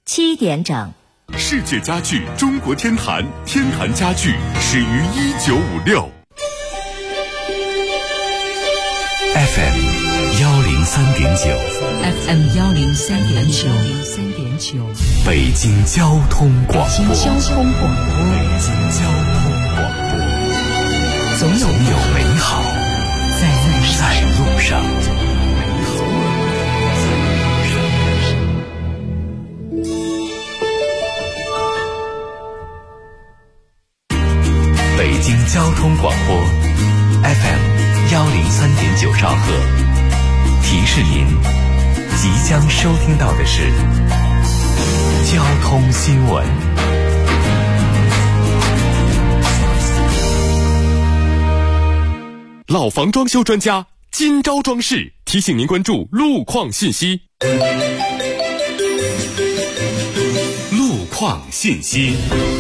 7点整。 世界家具中国天坛，天坛家具始于1956。FM 103.9 FM 103.9 北京交通广播。 北京交通广播，总有美好在路上。北京交通广播 FM 103.9兆赫，提示您即将收听到的是交通新闻。老房装修专家金招装饰提醒您关注路况信息。路况信息。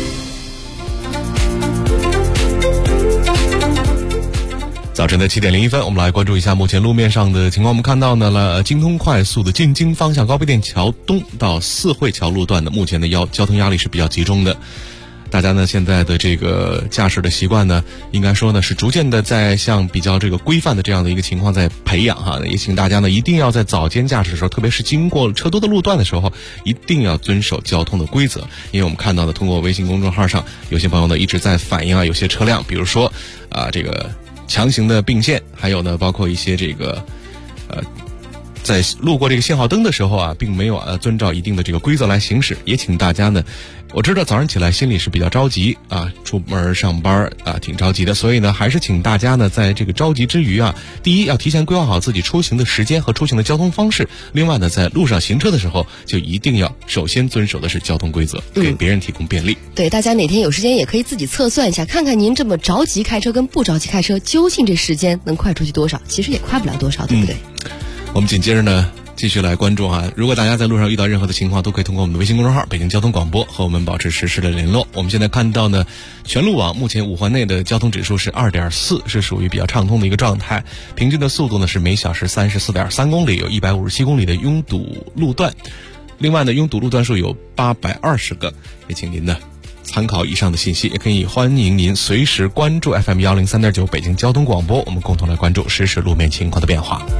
早晨的7点01分，我们来关注一下目前路面上的情况。我们看到呢，京通快速的进京方向高碑店桥东到四惠桥路段的目前的交通压力是比较集中的。大家呢现在的这个驾驶的习惯呢，应该说呢是逐渐的在向比较这个规范的这样的一个情况在培养哈。也请大家呢一定要在早间驾驶的时候，特别是经过车多的路段的时候，一定要遵守交通的规则。因为我们看到的通过微信公众号上，有些朋友呢一直在反映有些车辆，比如说这个强行的并线，还有呢包括一些这个在路过这个信号灯的时候并没有遵照一定的这个规则来行驶。也请大家呢，我知道早上起来心里是比较着急出门上班挺着急的，所以呢还是请大家呢在这个着急之余第一要提前规划好自己出行的时间和出行的交通方式，另外呢在路上行车的时候就一定要首先遵守的是交通规则，给别人提供便利。 对，大家哪天有时间也可以自己测算一下，看看您这么着急开车跟不着急开车究竟这时间能快出去多少，其实也快不了多少，对不对？ 我们紧接着呢继续来关注如果大家在路上遇到任何的情况，都可以通过我们的微信公众号北京交通广播和我们保持实时的联络。我们现在看到呢，全路网目前5环内的交通指数是 2.4， 是属于比较畅通的一个状态，平均的速度呢是每小时 34.3 公里，有157公里的拥堵路段。另外呢，拥堵路段数有820个，也请您呢参考以上的信息，也可以欢迎您随时关注 FM 103.9北京交通广播，我们共同来关注实时路面情况的变化。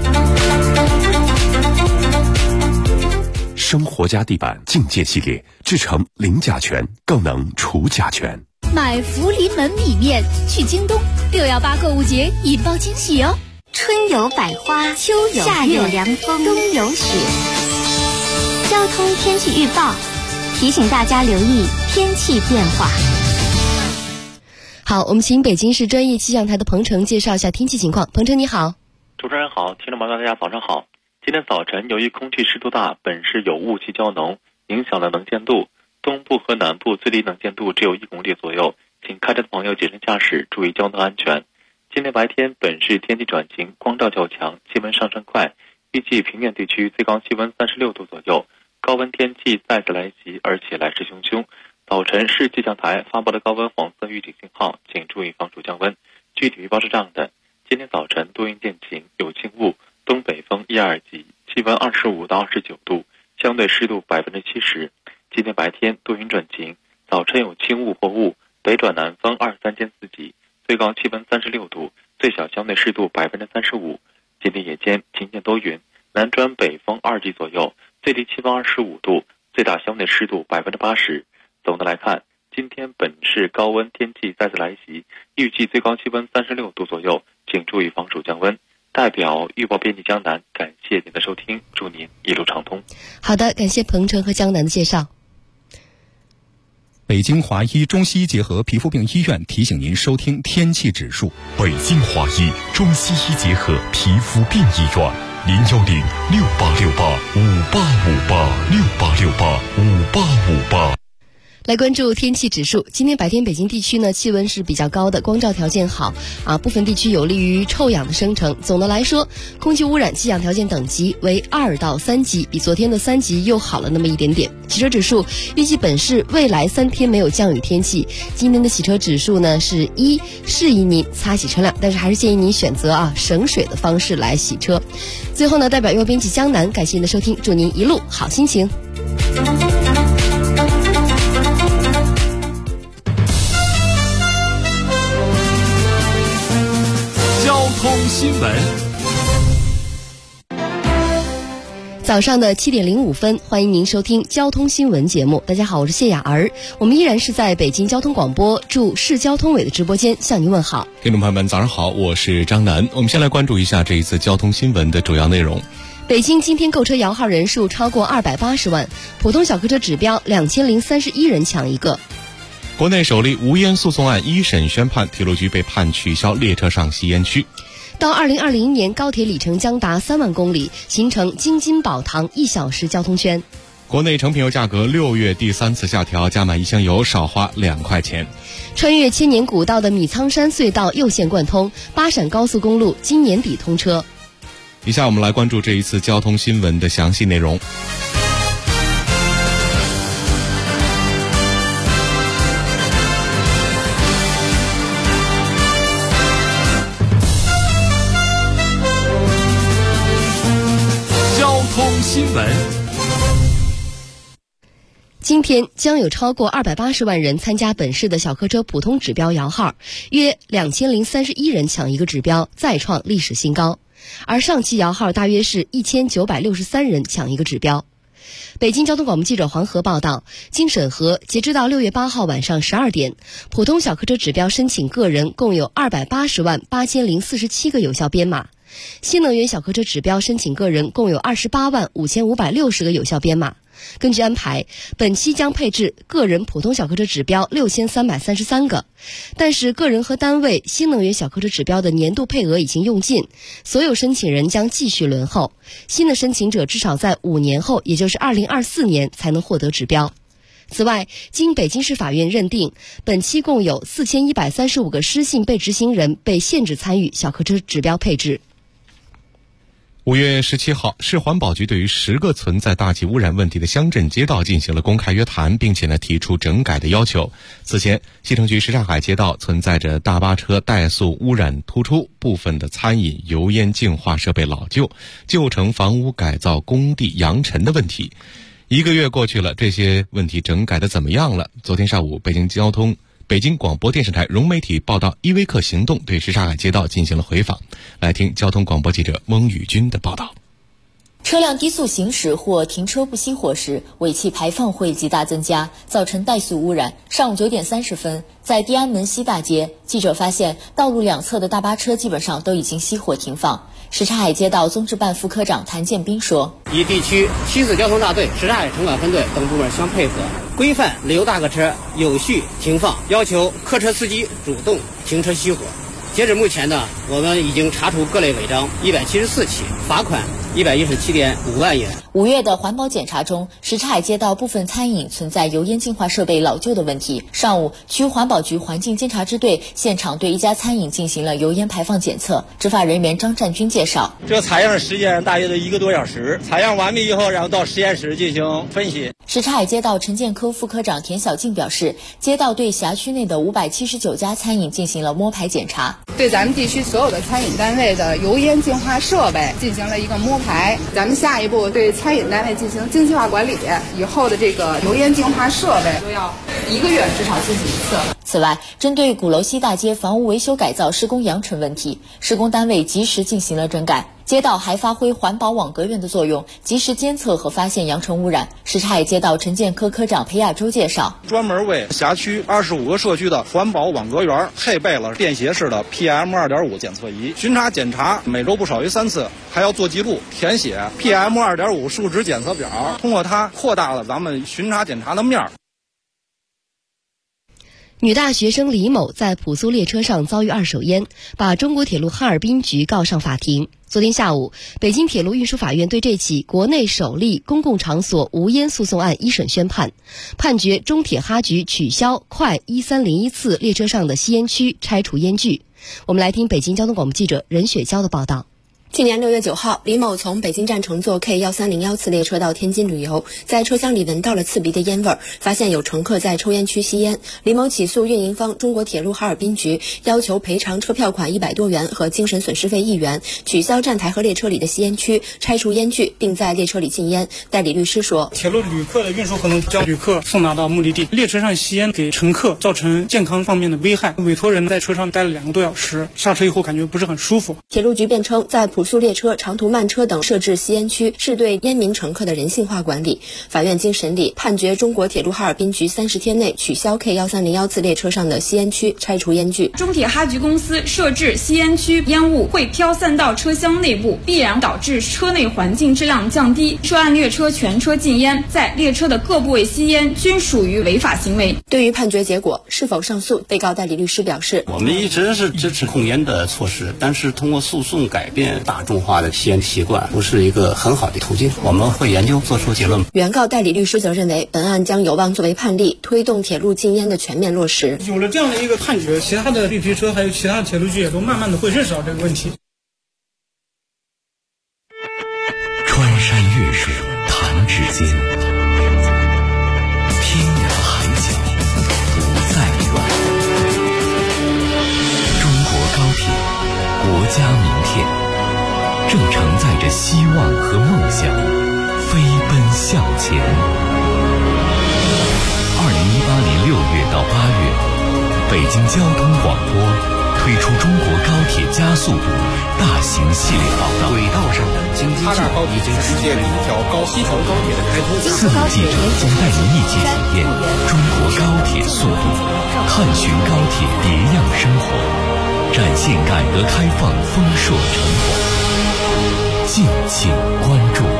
生活家地板境界系列制成零甲醛，更能除甲醛。 买福临门米面去京东，618购物节引爆惊喜哦！ 春有百花，秋有夏有凉风，冬有雪。交通天气预报提醒大家留意天气变化。 好，我们请北京市专业气象台的彭程介绍一下天气情况。彭程你好。 主持人好，听众朋友大家早上好。今天早晨由于空气湿度大，本市有雾气较浓，影响了能见度，东部和南部最低能见度只有1公里左右，请开车的朋友谨慎驾驶，注意交通安全。今天白天本市天气转晴，光照较强，气温上升快，预计平原地区最高气温36度左右，高温天气再次来袭，而且来势汹汹。早晨市气象台发布了高温黄色预警信号，请注意防暑降温。具体预报是这样的：今天早晨多云见晴，有轻雾，东北风1、2级，气温25到29度，相对湿度70%。今天白天多云转晴，早晨有轻雾或雾，北转南风2、3兼4级，最高气温36度，最小相对湿度35%。今天夜间晴间多云，南转北风2级左右，最低气温25度，最大相对湿度80%。总的来看，今天本市高温天气再次来袭，预计最高气温36度左右，请注意防暑降温。代表预报编辑江南，感谢您的收听，祝您一路畅通。 好的，感谢彭程和江南的介绍。 北京华医中西医结合皮肤病医院提醒您收听天气指数。 北京华医中西医结合皮肤病医院，0106868585858，6885858。 来关注天气指数。今天白天北京地区呢气温是比较高的，光照条件好部分地区有利于臭氧的生成。总的来说，空气污染气象条件等级为2到3级，比昨天的3级又好了那么一点点。洗车指数预计本市未来3天没有降雨天气。今天的洗车指数呢是1，适宜您擦洗车辆，但是还是建议您选择省水的方式来洗车。最后呢，代表预报编辑江南，感谢您的收听，祝您一路好心情。 新闻。 早上的7点05分，欢迎您收听交通新闻节目。大家好，我是谢雅儿，我们依然是在北京交通广播驻市交通委的直播间向您问好。 听众朋友们，早上好，我是张楠。我们先来关注一下这一次交通新闻的主要内容。 北京今天购车摇号人数超过280万，普通小客车指标2031人抢一个。 国内首例无烟诉讼案一审宣判，铁路局被判取消列车上吸烟区。 到2020年，高铁里程将达3万公里，形成京津宝塘1小时交通圈。 国内成品油价格6月第3次下调，加满1箱油少花2块钱。 穿越千年古道的米仓山隧道右线贯通，巴陕高速公路今年底通车。 以下我们来关注这一次交通新闻的详细内容。 交通新闻。 今天将有超过280万人参加本市的小客车普通指标摇号，约2031人抢一个指标，再创历史新高。而上期摇号大约是1963人抢一个指标。北京交通广播记者黄河报道，经审核，截至到6月8号晚上12点，普通小客车指标申请个人共有280万8047个有效编码，新能源小客车指标申请个人共有28万5560个有效编码。根据安排，本期将配置个人普通小客车指标6333个，但是个人和单位新能源小客车指标的年度配额已经用尽，所有申请人将继续轮候，新的申请者至少在5年后，也就是2024年才能获得指标。此外，经北京市法院认定，本期共有4135个失信被执行人被限制参与小客车指标配置。 5月17号，市环保局对于10个存在大气污染问题的乡镇街道进行了公开约谈，并且提出整改的要求。此前，西城区什刹海街道存在着大巴车怠速污染突出，部分的餐饮油烟净化设备老旧，旧城房屋改造工地扬尘的问题。1个月过去了，这些问题整改的怎么样了？昨天上午，北京广播电视台融媒体报道依维柯行动对什刹海街道进行了回访，来听交通广播记者翁宇军的报道。 车辆低速行驶或停车不熄火时，尾气排放会极大增加，造成怠速污染。上午9点30分，在地安门西大街，记者发现道路两侧的大巴车基本上都已经熄火停放。什刹海街道综治办副科长谭建斌说：“ 与地区7次交通大队、什刹海城管分队等部门相配合，规范旅游大客车有序停放，要求客车司机主动停车熄火。截止目前呢，我们已经查处各类违章174起，罚款117.5万元。 5月的环保检查中，什刹海街道部分餐饮存在油烟净化设备老旧的问题。上午，区环保局环境监察支队现场对一家餐饮进行了油烟排放检测。执法人员张占军介绍， 这个采样时间大约的1个多小时，采样完毕以后，然后到实验室进行分析。 什刹海街道城建科副科长田小静表示，街道对辖区内的579家餐饮进行了摸排检查， 对咱们地区所有的餐饮单位的油烟净化设备进行了一个摸排。咱们下一步对餐饮单位进行精细化管理，以后的这个油烟净化设备都要1个月至少进行一次。 此外，针对鼓楼西大街房屋维修改造施工扬尘问题，施工单位及时进行了整改。街道还发挥环保网格员的作用，及时监测和发现扬尘污染。什刹海街道城建科科长裴亚洲介绍， 专门为辖区25个社区的环保网格员配备了便携式的 PM2.5 检测仪，巡查检查每周不少于3次，还要做记录、填写 PM2.5 数值检测表，通过它扩大了咱们巡查检查的面儿。 女大学生李某在普苏列车上遭遇2手烟，把中国铁路哈尔滨局告上法庭。昨天下午，北京铁路运输法院对这起国内首例公共场所无烟诉讼案一审宣判，判决中铁哈局取消快1301次列车上的吸烟区，拆除烟具。我们来听北京交通广播记者任雪娇的报道。 去年6月9号，李某从北京站乘坐 K1301次列车到天津旅游，在车厢里闻到了刺鼻的烟味儿，发现有乘客在抽烟区吸烟。李某起诉运营方中国铁路哈尔滨局，要求赔偿车票款100多元和精神损失费1元，取消站台和列车里的吸烟区，拆除烟具，并在列车里禁烟。代理律师说， 铁路旅客的运输可能将旅客送达到目的地，列车上吸烟给乘客造成健康方面的危害。委托人在车上待了2个多小时，下车以后感觉不是很舒服。 铁路局辩称，在普速列车、长途慢车等设置吸烟区是对烟民乘客的人性化管理。法院经审理，判决中国铁路哈尔滨局30天内取消 K1301次列车上的吸烟区，拆除烟具。 中铁哈局公司设置吸烟区，烟雾会飘散到车厢内部，必然导致车内环境质量降低。涉案列车全车禁烟，在列车的各部位吸烟均属于违法行为。 对于判决结果是否上诉，被告代理律师表示， 我们一直是支持控烟的措施，但是通过诉讼改变大众化的吸烟习惯不是一个很好的途径，我们会研究做出结论。 原告代理律师则认为，本案将有望作为判例，推动铁路禁烟的全面落实。 有了这样的一个判决，其他的绿皮车还有其他铁路局也都慢慢的会认识到这个问题。 穿山越水弹指间，天涯海角不再远。中国高铁，国家名片，正承载着希望和梦想，飞奔向前。2018年6月到8月，北京交通广播推出中国高铁加速度大型系列报道，轨道上的经济计划已经实现了一条西条高铁的开通。4名记者将带您一起体验中国高铁速度，探寻高铁别样生活，展现改革开放丰硕成果。敬请关注。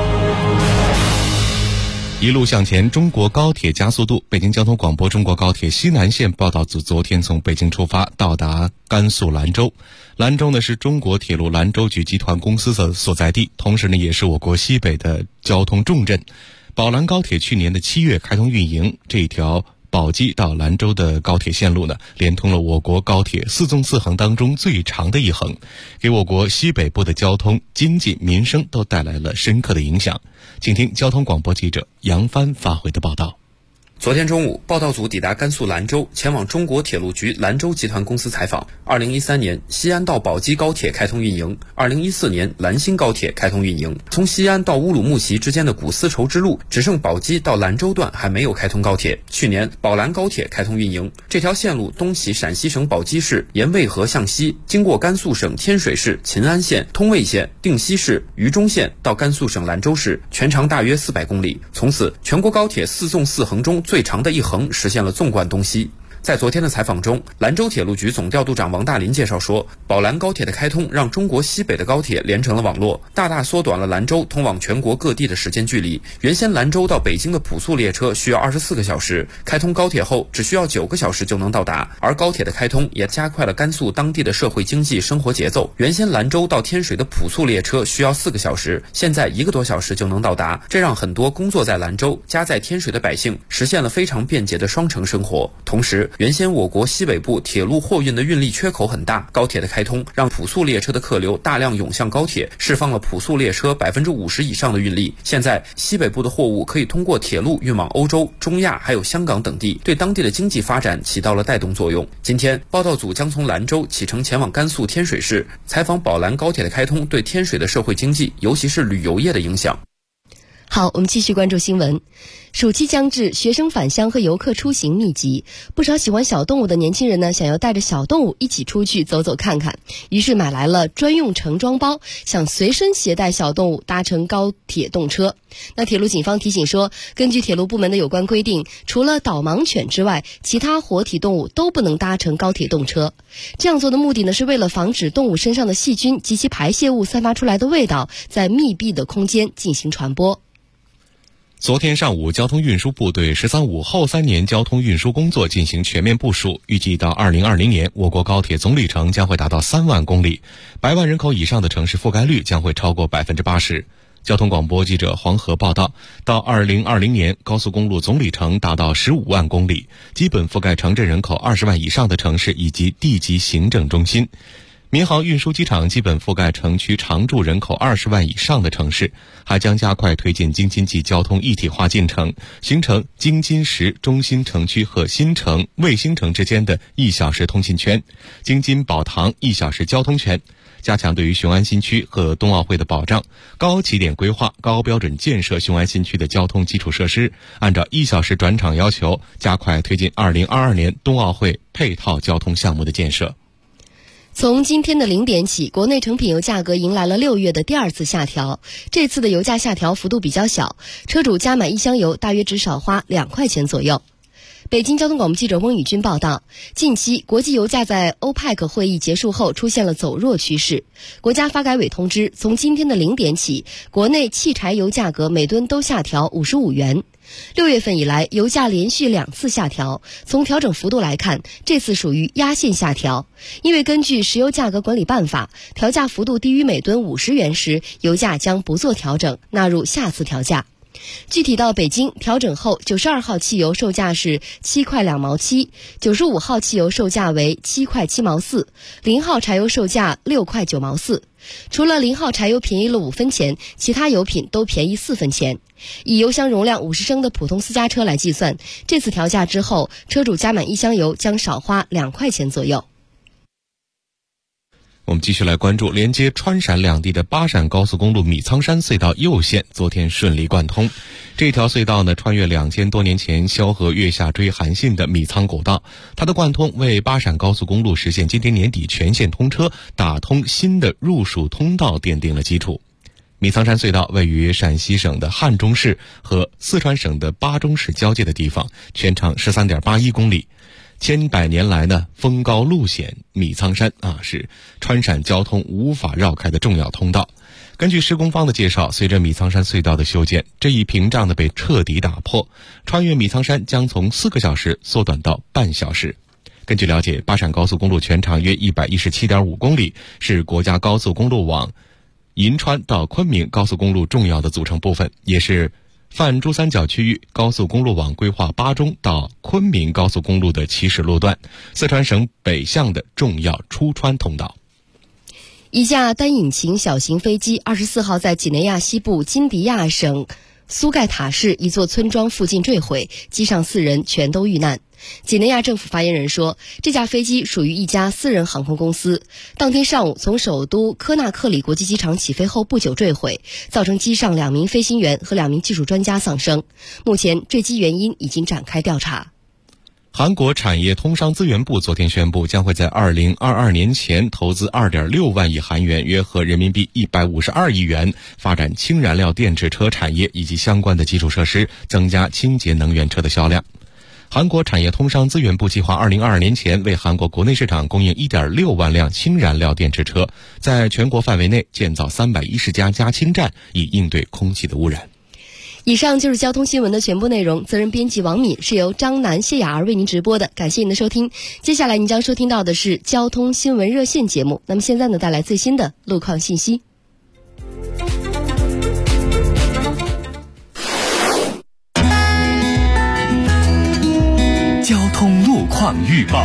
一路向前，中国高铁加速度。北京交通广播中国高铁西南线报道组昨天从北京出发，到达甘肃兰州。兰州呢是中国铁路兰州局集团公司的所在地，同时呢也是我国西北的交通重镇。宝兰高铁去年的7月开通运营，这一条宝鸡到兰州的高铁线路呢，连通了我国高铁4纵4横当中最长的一横，给我国西北部的交通、经济、民生都带来了深刻的影响。请听交通广播记者杨帆发回的报道。 昨天中午，报道组抵达甘肃兰州，前往中国铁路局兰州集团公司采访。2013年，西安到宝鸡高铁开通运营；2014年，兰新高铁开通运营。从西安到乌鲁木齐之间的古丝绸之路，只剩宝鸡到兰州段还没有开通高铁。去年，宝兰高铁开通运营，这条线路东起陕西省宝鸡市，沿渭河向西，经过甘肃省天水市、秦安县、通渭县、定西市、榆中县，到甘肃省兰州市，全长大约400公里。从此，全国高铁4纵4横中最长的一横实现了纵贯东西。在昨天的采访中，兰州铁路局总调度长王大林介绍说，宝兰高铁的开通让中国西北的高铁连成了网络，大大缩短了兰州通往全国各地的时间距离。原先兰州到北京的普速列车需要24个小时，开通高铁后只需要9个小时就能到达，而高铁的开通也加快了甘肃当地的社会经济生活节奏。原先兰州到天水的普速列车需要4个小时，现在1个多小时就能到达，这让很多工作在兰州、家在天水的百姓实现了非常便捷的双城生活。同时，原先我国西北部铁路货运的运力缺口很大，高铁的开通让普速列车的客流大量涌向高铁，释放了普速列车50%以上的运力。现在西北部的货物可以通过铁路运往欧洲、中亚还有香港等地，对当地的经济发展起到了带动作用。今天报道组将从兰州启程前往甘肃天水市，采访宝兰高铁的开通对天水的社会经济，尤其是旅游业的影响。 好，我们继续关注新闻。暑期将至，学生返乡和游客出行密集，不少喜欢小动物的年轻人呢，想要带着小动物一起出去走走看看，于是买来了专用盛装包，想随身携带小动物搭乘高铁动车。那铁路警方提醒说，根据铁路部门的有关规定，除了导盲犬之外，其他活体动物都不能搭乘高铁动车。这样做的目的呢，是为了防止动物身上的细菌及其排泄物散发出来的味道在密闭的空间进行传播。 昨天上午，交通运输部对“13五”后3年交通运输工作进行全面部署，预计到2020年，我国高铁总里程将会达到3万公里，100万人口以上的城市覆盖率将会超过80%。交通广播记者黄河报道，到2020年，高速公路总里程达到15万公里，基本覆盖城镇人口20万以上的城市以及地级行政中心。 民航运输机场基本覆盖城区常住人口20万以上的城市，还将加快推进京津冀交通一体化进程，形成京津实中心城区和新城、卫星城之间的1小时通信圈，京津宝塘1小时交通圈，加强对于雄安新区和冬奥会的保障，高起点规划、高标准建设雄安新区的交通基础设施，按照1小时转场要求，加快推进2022年冬奥会配套交通项目的建设。 从今天的0点起，国内成品油价格迎来了6月的第2次下调。这次的油价下调幅度比较小，车主加满1箱油大约只少花2块钱左右。北京交通广播记者翁宇军报道，近期国际油价在欧佩克会议结束后出现了走弱趋势。国家发改委通知，从今天的0点起，国内汽柴油价格每吨都下调55元。6月份以来，油价连续2次下调，从调整幅度来看，这次属于压线下调。因为根据石油价格管理办法，调价幅度低于每吨50元时，油价将不做调整，纳入下次调价。具体到北京，调整后92号汽油售价是7块2毛7，95号汽油售价为7块7毛4，0号柴油售价6块9毛4。除了0号柴油便宜了5分钱，其他油品都便宜4分钱。以油箱容量50升的普通私家车来计算，这次调价之后，车主加满1箱油将少花2块钱左右。 我们继续来关注连接川陕两地的巴陕高速公路米仓山隧道右线昨天顺利贯通。这条隧道呢，穿越2000多年前萧何月下追韩信的米仓古道，它的贯通为巴陕高速公路实现今年年底全线通车、打通新的入蜀通道奠定了基础。米仓山隧道位于陕西省的汉中市和四川省的巴中市交界的地方，全长13.81公里。千百年来呢，峰高路险，米仓山是川陕交通无法绕开的重要通道。根据施工方的介绍，随着米仓山隧道的修建，这一屏障呢被彻底打破，穿越米仓山将从4个小时缩短到半小时。根据了解，巴陕高速公路全长约117.5公里，是国家高速公路网银川到昆明高速公路重要的组成部分，也是泛珠三角区域高速公路网规划巴中到昆明高速公路的起始路段，四川省北向的重要出川通道。 一架单引擎小型飞机24号在几内亚西部金迪亚省苏盖塔市一座村庄附近坠毁，机上4人全都遇难。几内亚政府发言人说，这架飞机属于一家私人航空公司，当天上午从首都科纳克里国际机场起飞后不久坠毁，造成机上2名飞行员和2名技术专家丧生。目前坠机原因已经展开调查。 韩国产业通商资源部昨天宣布，将会在2022年前投资2.6万亿韩元，约合人民币152亿元，发展氢燃料电池车产业以及相关的基础设施，增加清洁能源车的销量。韩国产业通商资源部计划2022年前为韩国国内市场供应1.6万辆氢燃料电池车，在全国范围内建造310家加氢站，以应对空气的污染。 以上就是交通新闻的全部内容，责任编辑王敏，是由张楠、谢雅儿为您直播的，感谢您的收听。接下来您将收听到的是交通新闻热线节目，那么现在呢，带来最新的路况信息。 交通路况预报。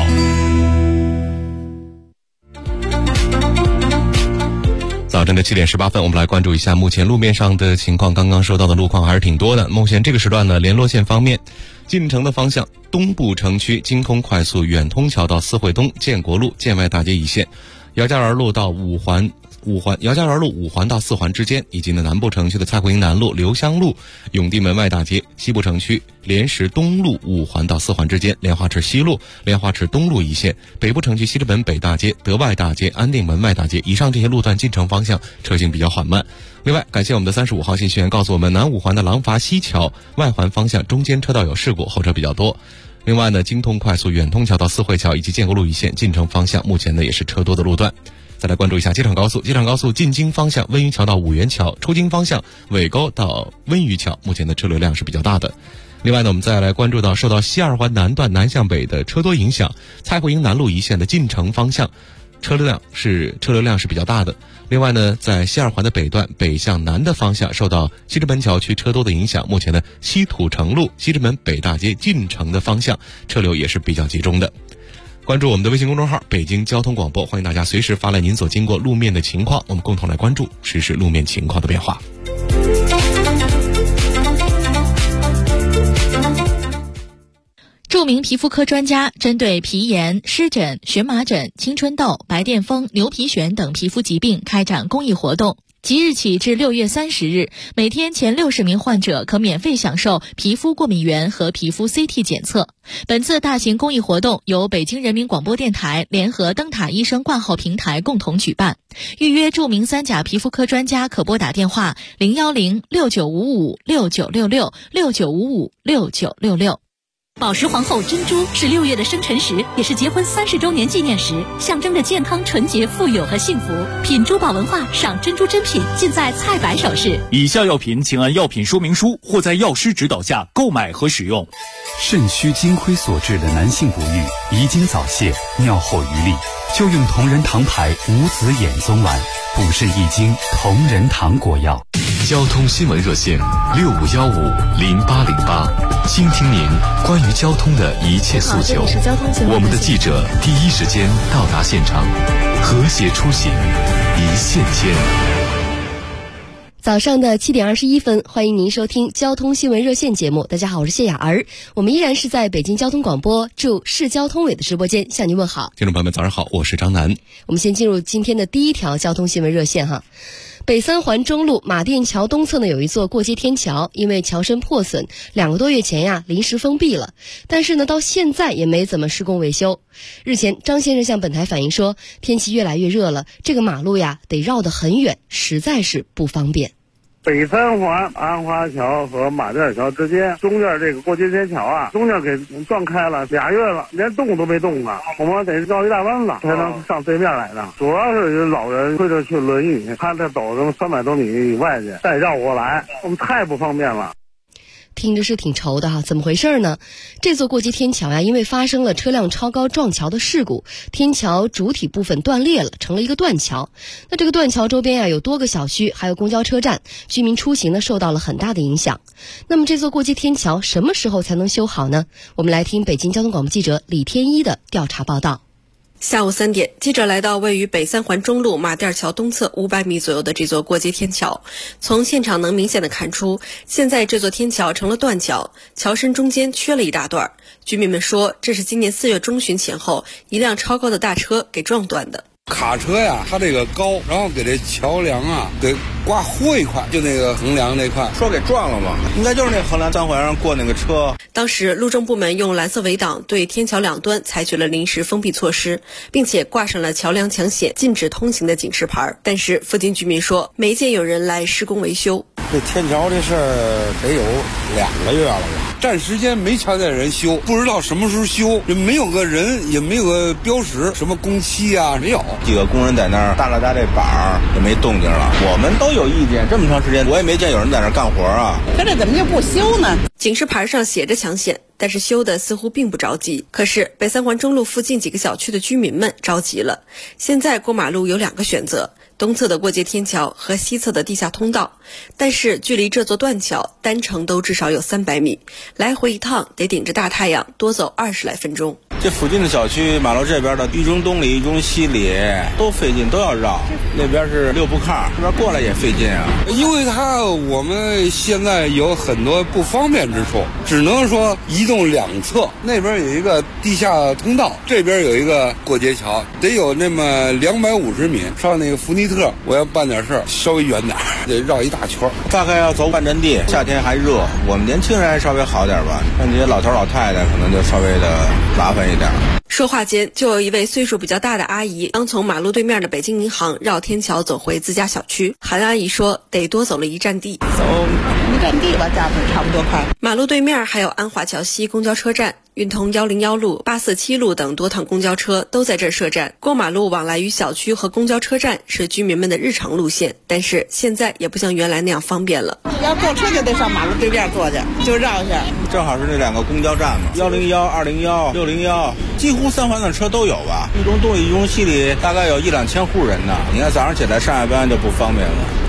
早晨的7点18分，我们来关注一下目前路面上的情况。刚刚说到的路况还是挺多的。目前这个时段呢，联络线方面，进城的方向，东部城区京通快速远通桥到四惠东、建国路、建外大街一线，姚家园路到姚家园路5环到4环之间，以及呢南部城区的蔡胡营南路、刘香路、永定门外大街，西部城区莲石东路5环到4环之间，莲花池西路、莲花池东路一线，北部城区西直门北大街、德外大街、安定门外大街，以上这些路段进城方向车行比较缓慢。另外，感谢我们的35号信息员告诉我们，南5环的廊坊西桥外环方向中间车道有事故，后车比较多。另外呢，京通快速远通桥到四惠桥以及建国路一线进城方向，目前呢也是车多的路段。再来关注一下机场高速进京方向温榆桥到五原桥，出京方向尾沟到温榆桥，目前的车流量是比较大的。另外呢，我们再来关注到受到西2环南段南向北的车多影响，蔡胡营南路一线的进城方向车流量是比较大的。另外呢，在西2环的北段北向南的方向，受到西直门桥区车多的影响，目前的西土城路西直门北大街进城的方向车流也是比较集中的。 关注我们的微信公众号北京交通广播，欢迎大家随时发来您所经过路面的情况，我们共同来关注实时路面情况的变化。 著名皮肤科专家针对皮炎、湿疹、荨麻疹、青春痘、白癜风、牛皮癣等皮肤疾病开展公益活动。即日起至6月30日，每天前60名患者可免费享受皮肤过敏原和皮肤 CT 检测。本次大型公益活动由北京人民广播电台联合灯塔医生挂号平台共同举办。预约著名3甲皮肤科专家可拨打电话010-6955-6966 6955-6966。 宝石皇后珍珠是6月的生辰时，也是结婚30周年纪念时，象征着健康、纯洁、富有和幸福。品珠宝文化，赏珍珠珍品，尽在菜百首饰。 以下药品请按药品说明书或在药师指导下购买和使用。 肾虚金亏所致的男性不育、遗精早泄、尿后余力，就用同仁堂牌无子衍宗丸，补肾益精同仁堂果药。 交通新闻热线65150808，倾听您关于交通的一切诉求。我们的记者第一时间到达现场，和谐出行，一线牵。 早上的7点21分，欢迎您收听交通新闻热线节目。大家好，我是谢雅儿，我们依然是在北京交通广播驻市交通委的直播间向您问好。 听众朋友们，早上好，我是张楠。 我们先进入今天的第一条交通新闻热线哈。北三环中路马甸桥东侧呢有一座过街天桥，因为桥身破损，2个多月前临时封闭了，但是呢到现在也没怎么施工维修。日前张先生向本台反映说，天气越来越热了，这个马路得绕得很远，实在是不方便。 北三环安华桥和马甸桥之间，中间这个过街天桥中间给撞开了，2月了，连动都没动呢，我们得绕一大弯了才能上对面来的。主要是老人推着去轮椅，他得走这么300多米以外去，再绕过来，我们太不方便了。 听着是挺愁的哈，怎么回事呢？这座过街天桥因为发生了车辆超高撞桥的事故，天桥主体部分断裂了，成了一个断桥。那这个断桥周边有多个小区，还有公交车站，居民出行呢受到了很大的影响。那么这座过街天桥什么时候才能修好呢？我们来听北京交通广播记者李天一的调查报道。 下午3点，记者来到位于北三环中路马甸桥东侧500米左右的这座过街天桥。从现场能明显的看出，现在这座天桥成了断桥，桥身中间缺了一大段。居民们说，这是今年4月中旬前后一辆超高的大车给撞断的。 卡车它这个高，然后给这桥梁给刮豁一块，就那个横梁那块， 说给撞了吗？应该就是那横梁3环上过那个车。 当时路政部门用蓝色围挡对天桥两端采取了临时封闭措施，并且挂上了桥梁抢险、禁止通行的警示牌。但是附近居民说，没见有人来施工维修。 这天桥这事儿得有2个月了吧？占时间没瞧见人修，不知道什么时候修，也没有个人，也没有个标识，什么工期没有。 几个工人在那儿搭了搭这板儿，也没动静了。我们都有意见，这么长时间我也没见有人在那儿干活啊。 可这怎么就不修呢？ 警示牌上写着抢险，但是修的似乎并不着急。可是北三环中路附近几个小区的居民们着急了。现在过马路有2个选择，东侧的过街天桥和西侧的地下通道，但是距离这座断桥单程都至少有300米，来回一趟得顶着大太阳多走20来分钟。 这附近的小区，马路这边的一中东里、一中西里都费劲，都要绕。那边是6步炕，这边过来也费劲啊。 因为我们现在有很多不方便之处，只能说移动2侧。那边有一个地下通道，这边有一个过街桥，得有那么250米。上那个福尼特，我要办点事儿，稍微远点，得绕一大圈， 大概要走半站地。夏天还热，我们年轻人还稍微好点吧，像这些老头老太太可能就稍微的麻烦一点。 说话间，就有一位岁数比较大的阿姨刚从马路对面的北京银行绕天桥走回自家小区。韩阿姨说，得多走了1站地， 走1站地吧，价差不多快。 马路对面还有安华桥西公交车站。运通101路、847路等多趟公交车都在这儿设站。过马路往来于小区和公交车站是居民们的日常路线，但是现在也不像原来那样方便了。 要坐车就得上马路对面坐去，就绕一下。 正好是那2个公交站嘛，101、201、601，几乎3环的车都有吧。一中东里、一中西里大概有1-2千户人呢。你看早上起来上下班就不方便了。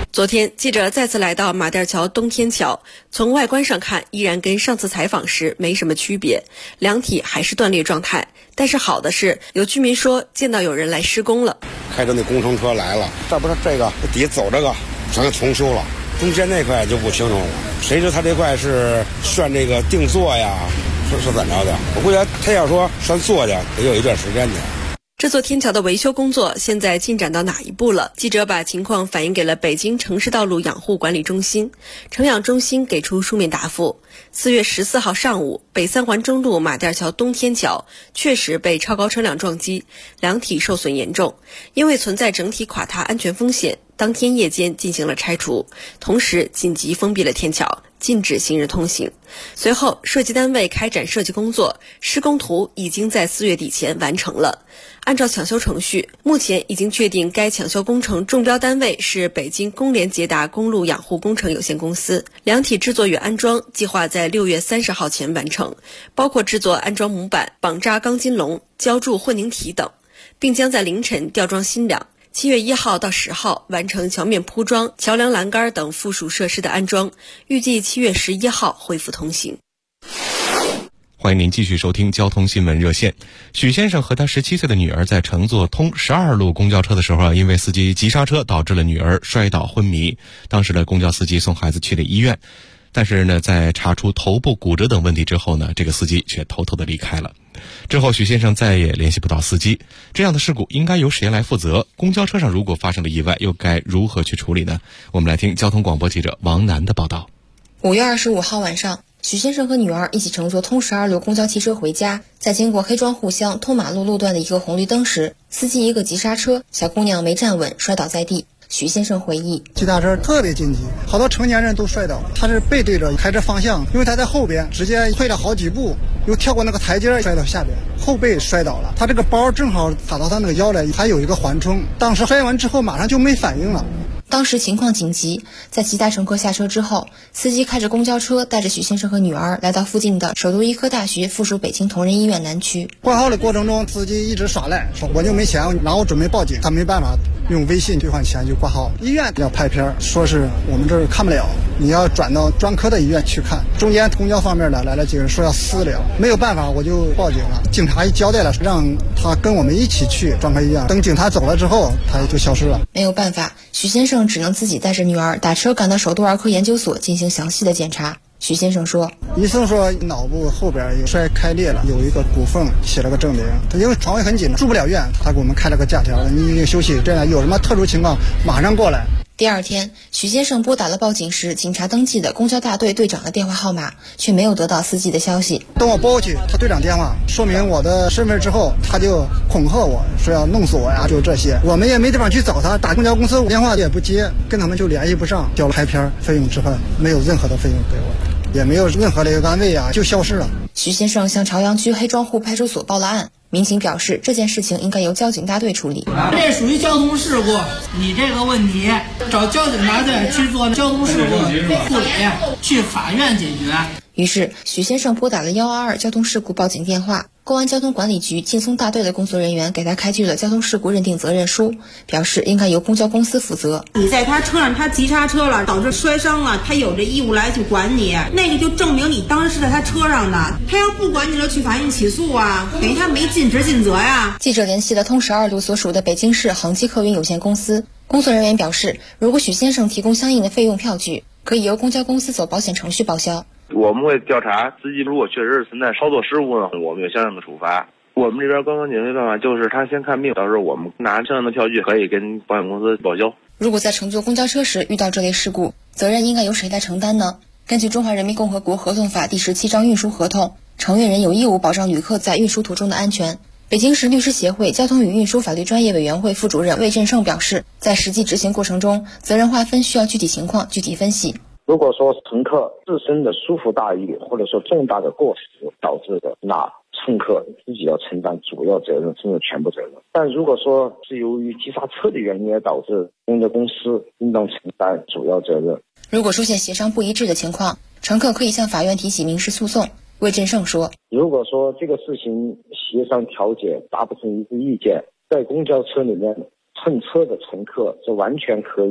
昨天，记者再次来到马甸桥东天桥，从外观上看，依然跟上次采访时没什么区别，梁体还是断裂状态。但是好的是，有居民说见到有人来施工了， 开着那工程车来了，这不是这个底下走这个全重修了，中间那块就不清楚了，谁知他这块是算这个定做呀，是怎着的？我估计他要说算做的，得有一段时间去。 这座天桥的维修工作现在进展到哪一步了？记者把情况反映给了北京城市道路养护管理中心，城养中心给出书面答复。4月14号上午，北三环中路马甸桥东天桥确实被超高车辆撞击，梁体受损严重，因为存在整体垮塌安全风险，当天夜间进行了拆除，同时紧急封闭了天桥，禁止行人通行。随后，设计单位开展设计工作，施工图已经在4月底前完成了。按照抢修程序，目前已经确定该抢修工程中标单位是北京工联捷达公路养护工程有限公司。梁体制作与安装计划在6月30号前完成，包括制作安装模板、绑扎钢筋笼、浇筑混凝体等，并将在凌晨吊装新梁。7月1号到10号完成桥面铺装、桥梁栏杆等附属设施的安装，预计7月11号恢复通行。 欢迎您继续收听交通新闻热线。许先生和他17岁的女儿在乘坐通12路公交车的时候因为司机急刹车导致了女儿摔倒昏迷。当时的公交司机送孩子去了医院，但是呢，在查出头部骨折等问题之后呢，这个司机却偷偷的离开了。之后许先生再也联系不到司机。这样的事故应该由谁来负责？公交车上如果发生了意外，又该如何去处理呢？我们来听交通广播记者王楠的报道。 5月25号晚上，许先生和女儿一起乘坐通12路公交汽车回家，在经过黑庄户乡通马路路段的一个红绿灯时，司机一个急刹车，小姑娘没站稳，摔倒在地。许先生回忆， 急刹车特别紧急，好多成年人都摔倒。他是背对着开车方向，因为他在后边直接退了好几步，又跳过那个台阶摔到下边，后背摔倒了。他这个包正好打到他那个腰来，还有一个缓冲。当时摔完之后马上就没反应了。 当时情况紧急，在其他乘客下车之后，司机开着公交车带着许先生和女儿来到附近的首都医科大学附属北京同仁医院南区。 挂号的过程中，司机一直耍赖，说我就没钱，然后准备报警，他没办法用微信兑换钱就挂号。医院要拍片，说是我们这儿看不了，你要转到专科的医院去看。中间公交方面的来了几个人说要私了，没有办法我就报警了。警察一交代了，让他跟我们一起去专科医院。等警察走了之后，他也就消失了。 没有办法，许先生只能自己带着女儿打车赶到首都儿科研究所进行详细的检查。许先生说， 医生说脑部后边摔开裂了，有一个骨缝，写了个证明。他因为床位很紧，住不了院，他给我们开了个假条，你休息，这样有什么特殊情况马上过来。 第二天，许先生拨打了报警时警察登记的公交大队队长的电话号码，却没有得到司机的消息。 等我拨过去他队长电话，说明我的身份之后，他就恐吓我说要弄死我呀，就这些。我们也没地方去找他，打公交公司电话也不接，跟他们就联系不上。交了拍片费用之后，没有任何的费用给我，也没有任何的一个安慰啊，就消失了。 许先生向朝阳区黑庄户派出所报了案。民警表示，这件事情应该由交警大队处理。 这属于交通事故，你这个问题找交警大队去做交通事故处理，去法院解决。 于是，许先生拨打了122交通事故报警电话。公安交通管理局劲松大队的工作人员给他开具了交通事故认定责任书，表示应该由公交公司负责。 你在他车上，他急刹车了，导致摔伤了，他有这义务来去管你，那个就证明你当时是在他车上的。他要不管你就去法院起诉啊，等于他没尽职尽责呀。 记者联系了通12路所属的北京市恒基客运有限公司，工作人员表示，如果许先生提供相应的费用票据，可以由公交公司走保险程序报销。 我们会调查司机，如果确实是存在操作失误呢，我们有相应的处罚。我们这边官方解决办法就是他先看病，到时候我们拿相应的票据可以跟保险公司报销。 如果在乘坐公交车时遇到这类事故，责任应该由谁来承担呢？根据《中华人民共和国合同法》第17章运输合同，承运人有义务保障旅客在运输途中的安全。北京市律师协会交通与运输法律专业委员会副主任魏振胜表示，在实际执行过程中，责任划分需要具体情况具体分析。 如果说乘客自身的疏忽大意，或者说重大的过失导致的，那乘客自己要承担主要责任甚至全部责任。但如果说是由于急刹车的原因而导致，公交公司应当承担主要责任。 如果出现协商不一致的情况，乘客可以向法院提起民事诉讼。魏振胜说， 如果说这个事情协商调解达不成一致意见，在公交车里面乘车的乘客是完全可以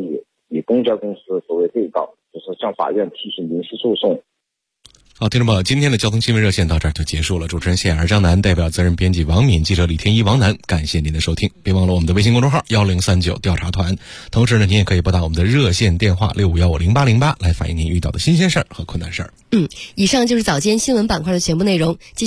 以公交公司作为被告，就是向法院提起民事诉讼。 好，听众朋友，今天的交通新闻热线到这儿就结束了。主持人谢雅儿、张楠，代表责任编辑王敏，记者李天一、王楠，感谢您的收听。别忘了我们的微信公众号1039调查团，同时呢，您也可以拨打我们的热线电话65150808来反映您遇到的新鲜事儿和困难事儿。 以上就是早间新闻板块的全部内容。